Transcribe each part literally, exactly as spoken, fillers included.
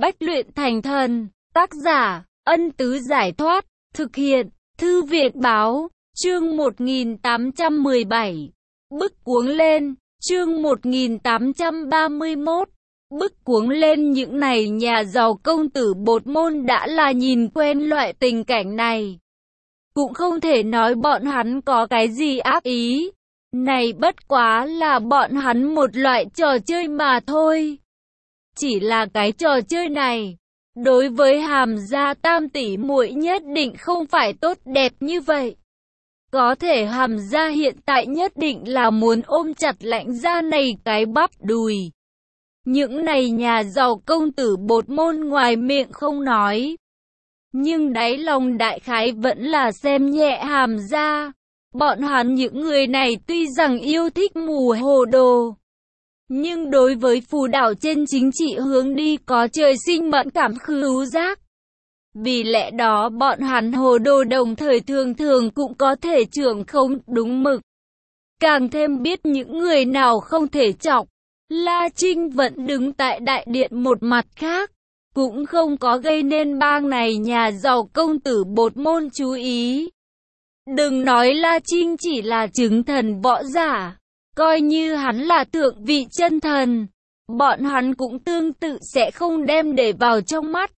Bách luyện thành thần. Tác giả, Ân Tứ Giải Thoát. Thực hiện, Thư viện Báo. Chương một nghìn tám trăm mười bảy. Bức cuống lên. Chương một nghìn tám trăm ba mươi mốt. Bức cuống lên. Những này nhà giàu công tử bột môn đã là nhìn quen loại tình cảnh này. Cũng không thể nói bọn hắn có cái gì ác ý. Này bất quá là bọn hắn một loại trò chơi mà thôi. Chỉ là cái trò chơi này, đối với Hàm gia tam tỷ muội nhất định không phải tốt đẹp như vậy. Có thể Hàm gia hiện tại nhất định là muốn ôm chặt Lãnh gia này cái bắp đùi. Những này nhà giàu công tử bột môn ngoài miệng không nói, nhưng đáy lòng đại khái vẫn là xem nhẹ Hàm gia. Bọn hắn những người này tuy rằng yêu thích mù hồ đồ, nhưng đối với phù đảo trên chính trị hướng đi có trời sinh mẫn cảm khứu giác. Vì lẽ đó bọn hắn hồ đồ đồng thời thường thường cũng có thể trưởng không đúng mực. Càng thêm biết những người nào không thể chọc. La Trinh vẫn đứng tại đại điện một mặt khác, cũng không có gây nên bang này nhà giàu công tử bột môn chú ý. Đừng nói La Trinh chỉ là chứng thần võ giả, coi như hắn là thượng vị chân thần, bọn hắn cũng tương tự sẽ không đem để vào trong mắt.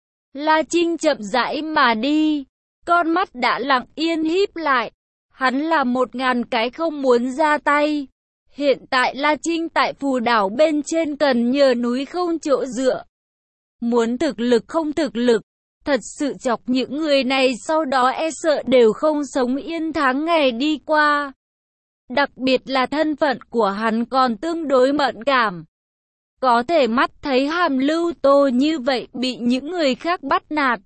La Trinh chậm rãi mà đi, con mắt đã lặng yên híp lại, hắn là một ngàn cái không muốn ra tay. Hiện tại La Trinh tại phù đảo bên trên cần nhờ núi không chỗ dựa. Muốn thực lực không thực lực, thật sự chọc những người này sau đó e sợ đều không sống yên tháng ngày đi qua. Đặc biệt là thân phận của hắn còn tương đối mẫn cảm. Có thể mắt thấy Hàm Lưu Tô như vậy bị những người khác bắt nạt,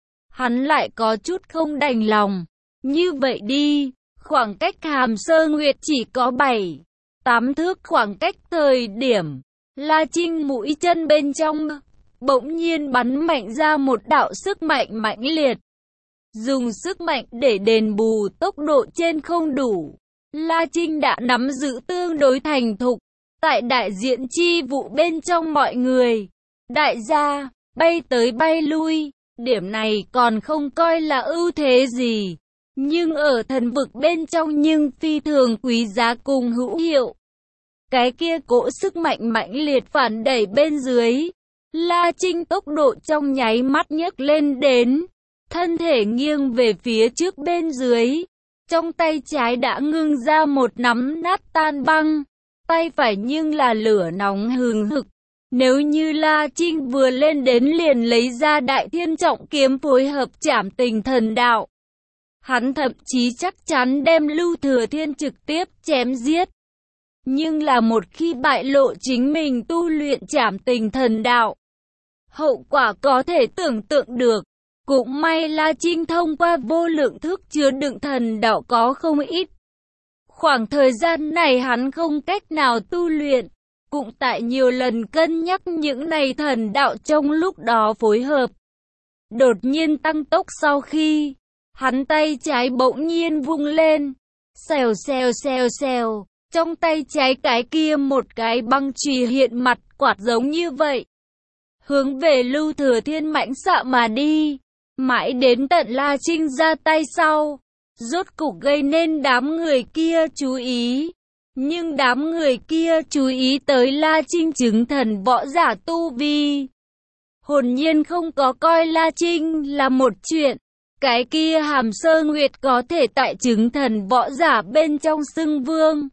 hắn lại có chút không đành lòng. Như vậy đi, khoảng cách Hàm Sơ Nguyệt chỉ có bảy, tám thước khoảng cách thời điểm, La Trinh mũi chân bên trong bỗng nhiên bắn mạnh ra một đạo sức mạnh mãnh liệt. Dùng sức mạnh để đền bù tốc độ trên không đủ, La Trinh đã nắm giữ tương đối thành thục. Tại đại diện chi vụ bên trong mọi người, đại gia, bay tới bay lui, điểm này còn không coi là ưu thế gì. Nhưng ở thần vực bên trong nhưng phi thường quý giá cùng hữu hiệu. Cái kia cỗ sức mạnh mãnh liệt phản đẩy bên dưới, La Trinh tốc độ trong nháy mắt nhấc lên đến, thân thể nghiêng về phía trước bên dưới, trong tay trái đã ngưng ra một nắm nát tan băng, tay phải nhưng là lửa nóng hừng hực. Nếu như La Trinh vừa lên đến liền lấy ra Đại Thiên Trọng Kiếm phối hợp Trảm Tình Thần Đạo, hắn thậm chí chắc chắn đem Lưu Thừa Thiên trực tiếp chém giết. Nhưng là một khi bại lộ chính mình tu luyện Trảm Tình Thần Đạo, hậu quả có thể tưởng tượng được. Cũng may La Trinh thông qua vô lượng thức chứa đựng thần đạo có không ít. Khoảng thời gian này hắn không cách nào tu luyện, cũng tại nhiều lần cân nhắc những này thần đạo trong lúc đó phối hợp. Đột nhiên tăng tốc sau khi, hắn tay trái bỗng nhiên vung lên, xèo xèo xèo xèo, trong tay trái cái kia một cái băng chùy hiện mặt quạt giống như vậy. Hướng về Lưu Thừa Thiên mãnh xạ mà đi, mãi đến tận La Trinh ra tay sau, rốt cục gây nên đám người kia chú ý. Nhưng đám người kia chú ý tới La Trinh chứng thần võ giả tu vi, hồn nhiên không có coi La Trinh là một chuyện. Cái kia Hàm Sơ Nguyệt có thể tại chứng thần võ giả bên trong xưng vương,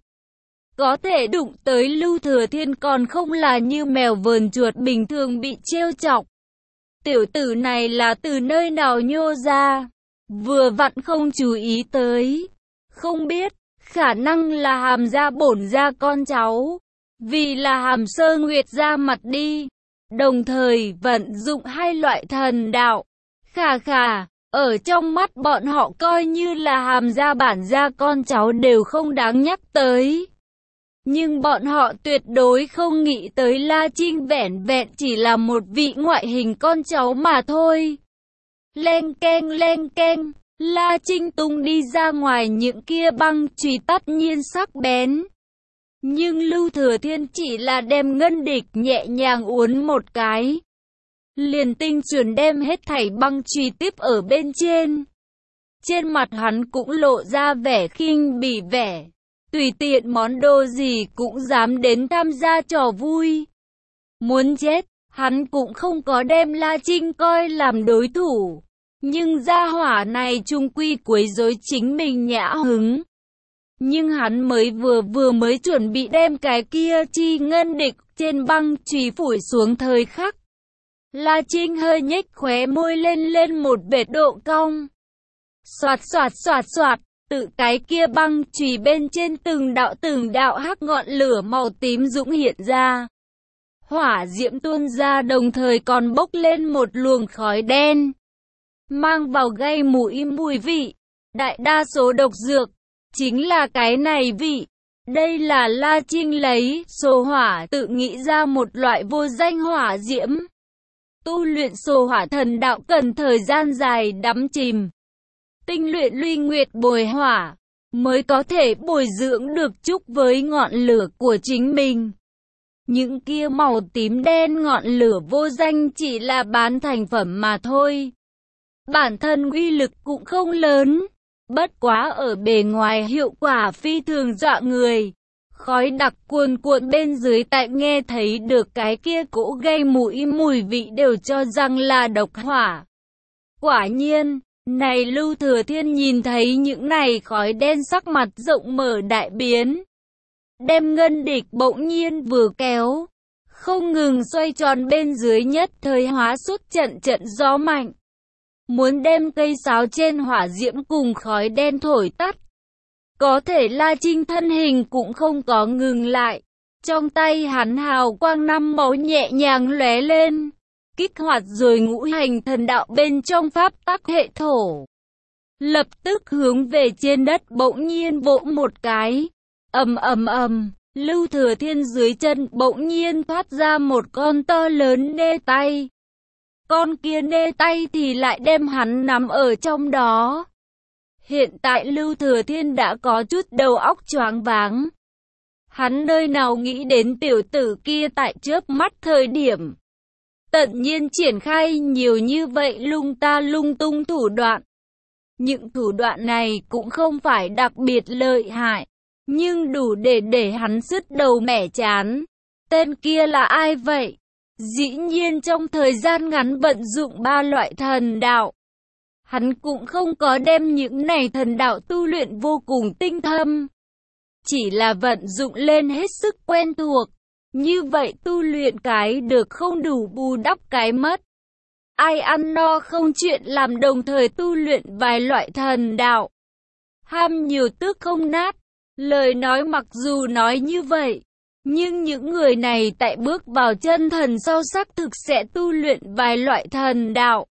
có thể đụng tới Lưu Thừa Thiên còn không là như mèo vờn chuột bình thường bị trêu chọc. Tiểu tử này là từ nơi nào nhô ra, vừa vặn không chú ý tới. Không biết, khả năng là Hàm gia bổn gia con cháu, vì là Hàm Sơ Nguyệt ra mặt đi, đồng thời vận dụng hai loại thần đạo. Khà khà, ở trong mắt bọn họ coi như là Hàm gia bản gia con cháu đều không đáng nhắc tới. Nhưng bọn họ tuyệt đối không nghĩ tới La Trinh vẻn vẹn chỉ là một vị ngoại hình con cháu mà thôi. Leng keng leng keng, La Trinh tung đi ra ngoài những kia băng chùy tất nhiên sắc bén. Nhưng Lưu Thừa Thiên chỉ là đem ngân địch nhẹ nhàng uốn một cái. liền tinh chuẩn đem hết thảy băng chùy tiếp ở bên trên. Trên mặt hắn cũng lộ ra vẻ khinh bỉ vẻ, tùy tiện món đồ gì cũng dám đến tham gia trò vui. Muốn chết, hắn cũng không có đem La Trinh coi làm đối thủ, nhưng gia hỏa này chung quy quấy rối chính mình nhã hứng. Nhưng hắn mới vừa vừa mới chuẩn bị đem cái kia chi ngân địch trên băng chùy phủi xuống thời khắc, La Trinh hơi nhếch khóe môi lên lên một vệt độ cong. Xoạt xoạt xoạt xoạt, tự cái kia băng chùy bên trên từng đạo từng đạo hắc ngọn lửa màu tím dũng hiện ra. Hỏa diễm tuôn ra đồng thời còn bốc lên một luồng khói đen, mang vào gây mùi mùi vị, đại đa số độc dược, chính là cái này vị. Đây là La Trinh lấy sổ hỏa tự nghĩ ra một loại vô danh hỏa diễm. Tu luyện sổ hỏa thần đạo cần thời gian dài đắm chìm, tinh luyện luy nguyệt bồi hỏa, mới có thể bồi dưỡng được chút với ngọn lửa của chính mình. Những kia màu tím đen ngọn lửa vô danh chỉ là bán thành phẩm mà thôi. Bản thân uy lực cũng không lớn, bất quá ở bề ngoài hiệu quả phi thường dọa người. Khói đặc cuồn cuộn bên dưới tại nghe thấy được cái kia cỗ gây mùi mùi vị đều cho rằng là độc hỏa. Quả nhiên, này Lưu Thừa Thiên nhìn thấy những này khói đen sắc mặt rộng mở đại biến. Đem ngân địch bỗng nhiên vừa kéo, không ngừng xoay tròn bên dưới nhất thời hóa xuất trận trận gió mạnh. Muốn đem cây sáo trên hỏa diễm cùng khói đen thổi tắt. Có thể La Trinh thân hình cũng không có ngừng lại. Trong tay hắn hào quang năm màu nhẹ nhàng lóe lên, kích hoạt rồi ngũ hành thần đạo bên trong pháp tắc hệ thổ. Lập tức hướng về trên đất bỗng nhiên vỗ một cái. Ầm ầm ầm, Lưu Thừa Thiên dưới chân bỗng nhiên thoát ra một con to lớn nê tay. Con kia nê tay thì lại đem hắn nắm ở trong đó. Hiện tại Lưu Thừa Thiên đã có chút đầu óc choáng váng. Hắn nơi nào nghĩ đến tiểu tử kia tại chớp mắt thời điểm tận nhiên triển khai nhiều như vậy lung ta lung tung thủ đoạn. Những thủ đoạn này cũng không phải đặc biệt lợi hại, nhưng đủ để để hắn sứt đầu mẻ chán. Tên kia là ai vậy? Dĩ nhiên trong thời gian ngắn vận dụng ba loại thần đạo. Hắn cũng không có đem những này thần đạo tu luyện vô cùng tinh thâm, chỉ là vận dụng lên hết sức quen thuộc. Như vậy tu luyện cái được không đủ bù đắp cái mất. Ai ăn no không chuyện làm đồng thời tu luyện vài loại thần đạo. Ham nhiều tức không nát. Lời nói mặc dù nói như vậy, nhưng những người này tại bước vào chân thần sau xác thực sẽ tu luyện vài loại thần đạo.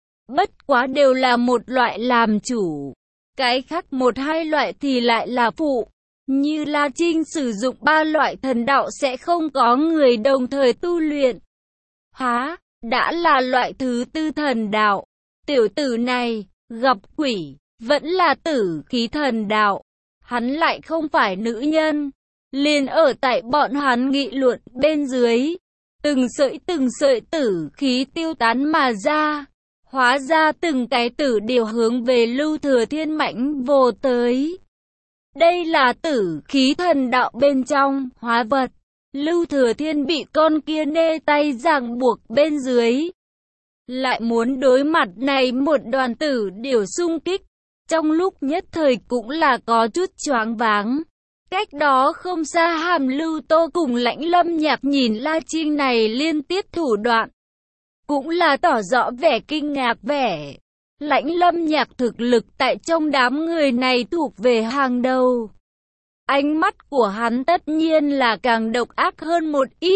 Bất quá đều là một loại làm chủ, cái khác một hai loại thì lại là phụ. Như La Trinh sử dụng ba loại thần đạo sẽ không có người đồng thời tu luyện. Há, đã là loại thứ tư thần đạo. Tiểu tử này, gặp quỷ, vẫn là tử khí thần đạo. Hắn lại không phải nữ nhân. Liền ở tại bọn hắn nghị luận bên dưới, từng sợi từng sợi tử khí tiêu tán mà ra. Hóa ra từng cái tử đều hướng về Lưu Thừa Thiên mãnh vồ tới. Đây là tử khí thần đạo bên trong hóa vật. Lưu Thừa Thiên bị con kia nê tay ràng buộc bên dưới, lại muốn đối mặt này một đoàn tử điều xung kích. Trong lúc nhất thời cũng là có chút choáng váng. Cách đó không xa Hàm Lưu Tô cùng Lãnh Lâm Nhạc nhìn La Trinh này liên tiếp thủ đoạn, cũng là tỏ rõ vẻ kinh ngạc vẻ. Lãnh Lâm Nhạc thực lực tại trong đám người này thuộc về hàng đầu. Ánh mắt của hắn tất nhiên là càng độc ác hơn một ít.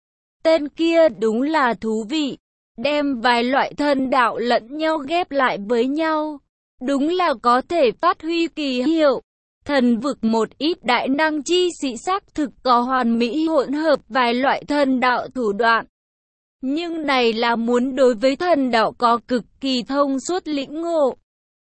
Tên kia đúng là thú vị, đem vài loại thần đạo lẫn nhau ghép lại với nhau, đúng là có thể phát huy kỳ hiệu. Thần vực một ít đại năng chi sĩ xác thực có hoàn mỹ hỗn hợp vài loại thần đạo thủ đoạn. Nhưng này là muốn đối với thần đạo có cực kỳ thông suốt lĩnh ngộ.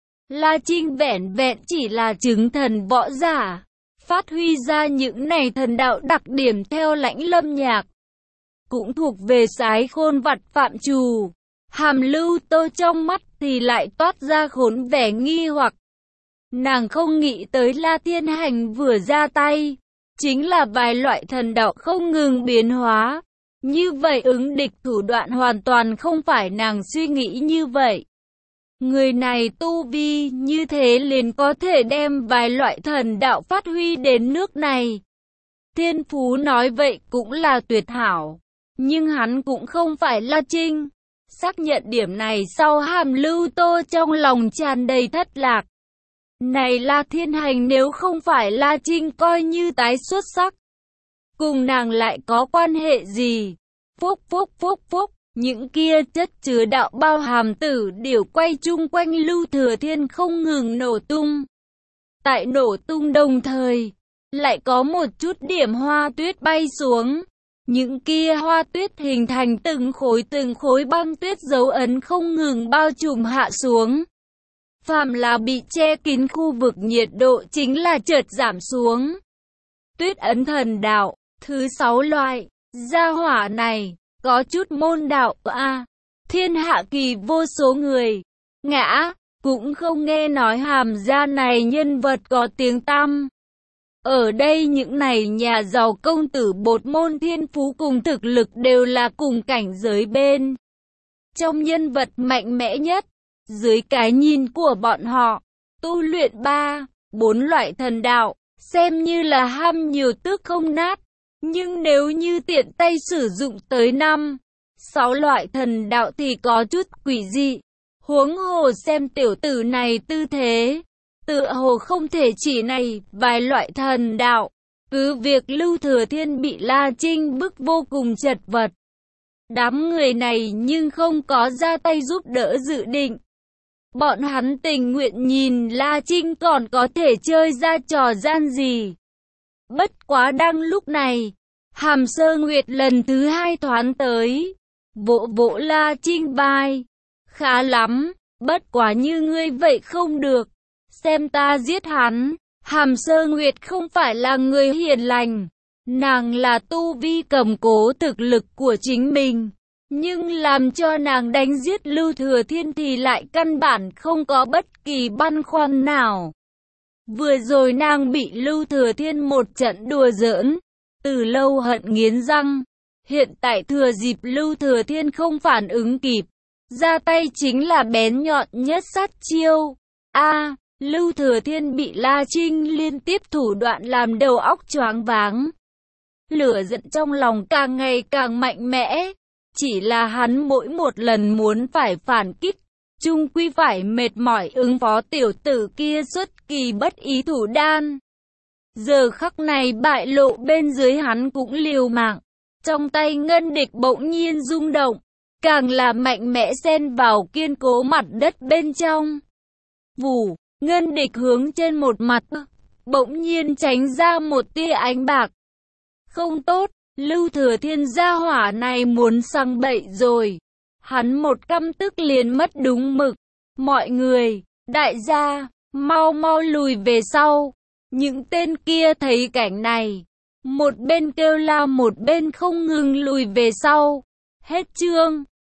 La Trinh vẻn vẹn chỉ là chứng thần võ giả, phát huy ra những này thần đạo đặc điểm theo Lãnh Lâm Nhạc. cũng thuộc về sái khôn vặt phạm trù. Hàm Lưu Tô trong mắt thì lại toát ra khốn vẻ nghi hoặc. Nàng không nghĩ tới La Thiên Hành vừa ra tay, chính là vài loại thần đạo không ngừng biến hóa. Như vậy ứng địch thủ đoạn hoàn toàn không phải nàng suy nghĩ như vậy. Người này tu vi như thế liền có thể đem vài loại thần đạo phát huy đến nước này. Thiên Phú nói vậy cũng là tuyệt hảo, nhưng hắn cũng không phải La Trinh. Xác nhận điểm này sau, Hàm Lưu Tô trong lòng tràn đầy thất lạc. Này La Thiên Hành nếu không phải La Trinh coi như tái xuất sắc, cùng nàng lại có quan hệ gì? Phúc phúc phúc phúc, những kia chất chứa đạo bao hàm tử điểu quay chung quanh Lưu Thừa Thiên không ngừng nổ tung. Tại nổ tung đồng thời, lại có một chút điểm hoa tuyết bay xuống. Những kia hoa tuyết hình thành từng khối từng khối băng tuyết dấu ấn không ngừng bao trùm hạ xuống. Phàm là bị che kín khu vực nhiệt độ chính là chợt giảm xuống. Tuyết ấn thần đạo, thứ sáu loại, gia hỏa này, có chút môn đạo a. Thiên hạ kỳ vô số người, ngã, cũng không nghe nói Hàm gia này nhân vật có tiếng tăm. Ở đây những này nhà giàu công tử bột môn thiên phú cùng thực lực đều là cùng cảnh giới bên trong nhân vật mạnh mẽ nhất. Dưới cái nhìn của bọn họ, tu luyện ba, bốn loại thần đạo, xem như là ham nhiều tức không nát. Nhưng nếu như tiện tay sử dụng tới năm, sáu loại thần đạo thì có chút quỷ dị. Huống hồ xem tiểu tử này tư thế, tựa hồ không thể chỉ này vài loại thần đạo. Cứ việc Lưu Thừa Thiên bị La Trinh bức vô cùng chật vật. Đám người này nhưng không có ra tay giúp đỡ dự định. Bọn hắn tình nguyện nhìn La Trinh còn có thể chơi ra trò gian gì. Bất quá đang lúc này, Hàm Sơ Nguyệt lần thứ hai thoáng tới, vỗ vỗ La Trinh vai. Khá lắm, bất quá như ngươi vậy không được, xem ta giết hắn. Hàm Sơ Nguyệt không phải là người hiền lành, nàng là tu vi cầm cố thực lực của chính mình. Nhưng làm cho nàng đánh giết Lưu Thừa Thiên thì lại căn bản không có bất kỳ băn khoăn nào. Vừa rồi nàng bị Lưu Thừa Thiên một trận đùa giỡn, từ lâu hận nghiến răng. Hiện tại thừa dịp Lưu Thừa Thiên không phản ứng kịp, ra tay chính là bén nhọn nhất sát chiêu. A, Lưu Thừa Thiên bị La Trinh liên tiếp thủ đoạn làm đầu óc choáng váng. Lửa giận trong lòng càng ngày càng mạnh mẽ. Chỉ là hắn mỗi một lần muốn phải phản kích, chung quy phải mệt mỏi ứng phó tiểu tử kia xuất kỳ bất ý thủ đan. Giờ khắc này bại lộ bên dưới hắn cũng liều mạng. Trong tay ngân địch bỗng nhiên rung động, càng là mạnh mẽ xen vào kiên cố mặt đất bên trong. Vù, ngân địch hướng trên một mặt, bỗng nhiên tránh ra một tia ánh bạc. Không tốt. Lưu Thừa Thiên gia hỏa này muốn sang bậy rồi. Hắn một căm tức liền mất đúng mực. Mọi người, đại gia, mau mau lùi về sau. Những tên kia thấy cảnh này, một bên kêu la một bên không ngừng lùi về sau. Hết chương.